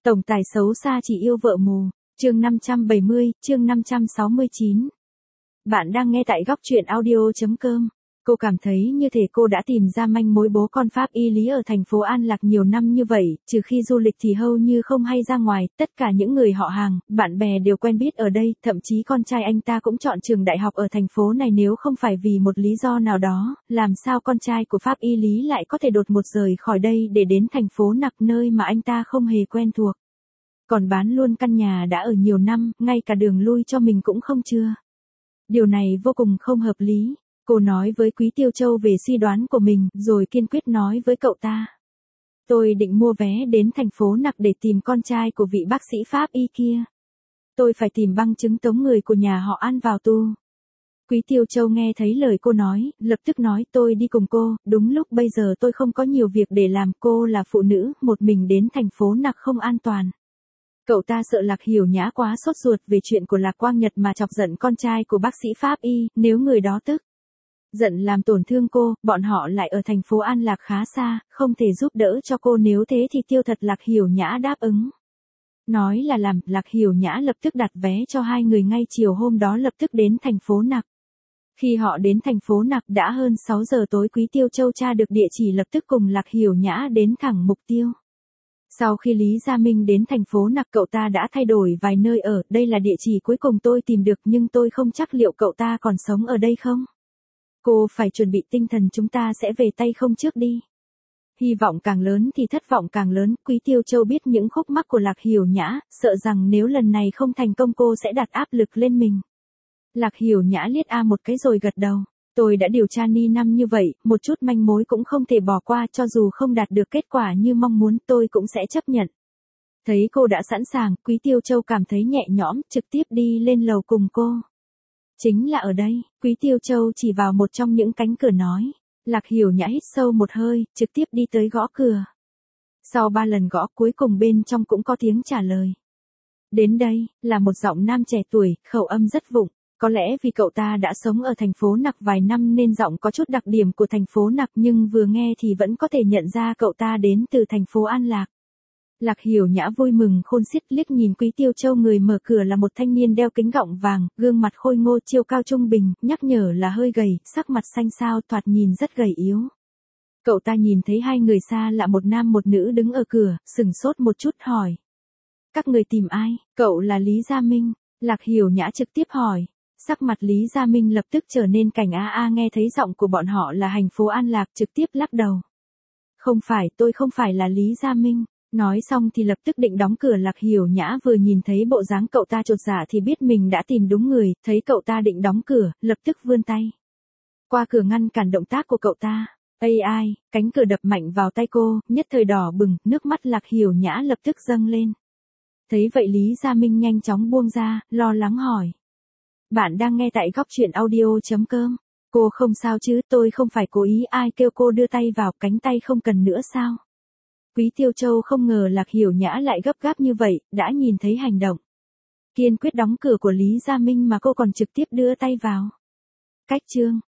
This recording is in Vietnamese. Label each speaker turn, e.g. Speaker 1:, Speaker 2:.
Speaker 1: Tổng tài xấu xa chỉ yêu vợ mù. Chương 570, chương 569. Bạn đang nghe tại góc truyện audio.com. Cô cảm thấy như thể cô đã tìm ra manh mối bố con Pháp y Lý ở thành phố An Lạc nhiều năm như vậy, trừ khi du lịch thì hầu như không hay ra ngoài, tất cả những người họ hàng, bạn bè đều quen biết ở đây, thậm chí con trai anh ta cũng chọn trường đại học ở thành phố này nếu không phải vì một lý do nào đó, làm sao con trai của Pháp y Lý lại có thể đột một rời khỏi đây để đến thành phố Nặc nơi mà anh ta không hề quen thuộc. Còn bán luôn căn nhà đã ở nhiều năm, ngay cả đường lui cho mình cũng không chưa. Điều này vô cùng không hợp lý. Cô nói với Quý Tiêu Châu về suy đoán của mình, rồi kiên quyết nói với cậu ta. Tôi định mua vé đến thành phố Nặc để tìm con trai của vị bác sĩ Pháp y kia. Tôi phải tìm bằng chứng tống người của nhà họ An vào tù. Quý Tiêu Châu nghe thấy lời cô nói, lập tức nói tôi đi cùng cô, đúng lúc bây giờ tôi không có nhiều việc để làm, cô là phụ nữ, một mình đến thành phố Nặc không an toàn. Cậu ta sợ Lạc Hiểu Nhã quá sốt ruột về chuyện của Lạc Quang Nhật mà chọc giận con trai của bác sĩ Pháp y, nếu người đó tức giận làm tổn thương cô, bọn họ lại ở thành phố An Lạc khá xa, không thể giúp đỡ cho cô, nếu thế thì tiêu thật. Lạc Hiểu Nhã đáp ứng. Nói là làm, Lạc Hiểu Nhã lập tức đặt vé cho hai người ngay chiều hôm đó lập tức đến thành phố Nặc. Khi họ đến thành phố Nặc đã hơn 6 giờ tối. Quý Tiêu Châu tra được địa chỉ lập tức cùng Lạc Hiểu Nhã đến thẳng mục tiêu. Sau khi Lý Gia Minh đến thành phố Nặc, cậu ta đã thay đổi vài nơi ở, đây là địa chỉ cuối cùng tôi tìm được nhưng tôi không chắc liệu cậu ta còn sống ở đây không. Cô phải chuẩn bị tinh thần, chúng ta sẽ về tay không trước đi. Hy vọng càng lớn thì thất vọng càng lớn. Quý Tiêu Châu biết những khúc mắc của Lạc Hiểu Nhã, sợ rằng nếu lần này không thành công cô sẽ đặt áp lực lên mình. Lạc Hiểu Nhã liếc một cái rồi gật đầu. Tôi đã điều tra ni năm như vậy, một chút manh mối cũng không thể bỏ qua, cho dù không đạt được kết quả như mong muốn tôi cũng sẽ chấp nhận. Thấy cô đã sẵn sàng, Quý Tiêu Châu cảm thấy nhẹ nhõm, trực tiếp đi lên lầu cùng cô. Chính là ở đây, Quý Tiêu Châu chỉ vào một trong những cánh cửa nói. Lạc Hiểu Nhã hít sâu một hơi, trực tiếp đi tới gõ cửa. Sau 3 lần gõ cuối cùng bên trong cũng có tiếng trả lời. Đến đây, là một giọng nam trẻ tuổi, khẩu âm rất vụng. Có lẽ vì cậu ta đã sống ở thành phố Nặc vài năm nên giọng có chút đặc điểm của thành phố Nặc, nhưng vừa nghe thì vẫn có thể nhận ra cậu ta đến từ thành phố An Lạc. Lạc Hiểu Nhã vui mừng khôn xiết liếc nhìn Quý Tiêu Châu. Người mở cửa là một thanh niên đeo kính gọng vàng, gương mặt khôi ngô, chiều cao trung bình, nhắc nhở là hơi gầy, sắc mặt xanh xao, thoạt nhìn rất gầy yếu. Cậu ta nhìn thấy hai người xa lạ, một nam một nữ đứng ở cửa, sừng sốt một chút hỏi. Các người tìm ai? Cậu là Lý Gia Minh. Lạc Hiểu Nhã trực tiếp hỏi. Sắc mặt Lý Gia Minh lập tức trở nên cảnh nghe thấy giọng của bọn họ là thành phố An Lạc, trực tiếp lắc đầu. Không phải, tôi không phải là Lý Gia Minh. Nói xong thì lập tức định đóng cửa. Lạc Hiểu Nhã vừa nhìn thấy bộ dáng cậu ta chột dạ thì biết mình đã tìm đúng người, thấy cậu ta định đóng cửa, lập tức vươn tay qua cửa ngăn cản động tác của cậu ta. Ai, cánh cửa đập mạnh vào tay cô, nhất thời đỏ bừng, nước mắt Lạc Hiểu Nhã lập tức dâng lên. Thấy vậy Lý Gia Minh nhanh chóng buông ra, lo lắng hỏi. Bạn đang nghe tại góc truyện audio.com. Cô không sao chứ? Tôi không phải cố ý. Ai kêu cô đưa tay vào, cánh tay không cần nữa sao? Quý Tiêu Châu không ngờ Lạc Hiểu Nhã lại gấp gáp như vậy, đã nhìn thấy hành động kiên quyết đóng cửa của Lý Gia Minh mà cô còn trực tiếp đưa tay vào. Cách chương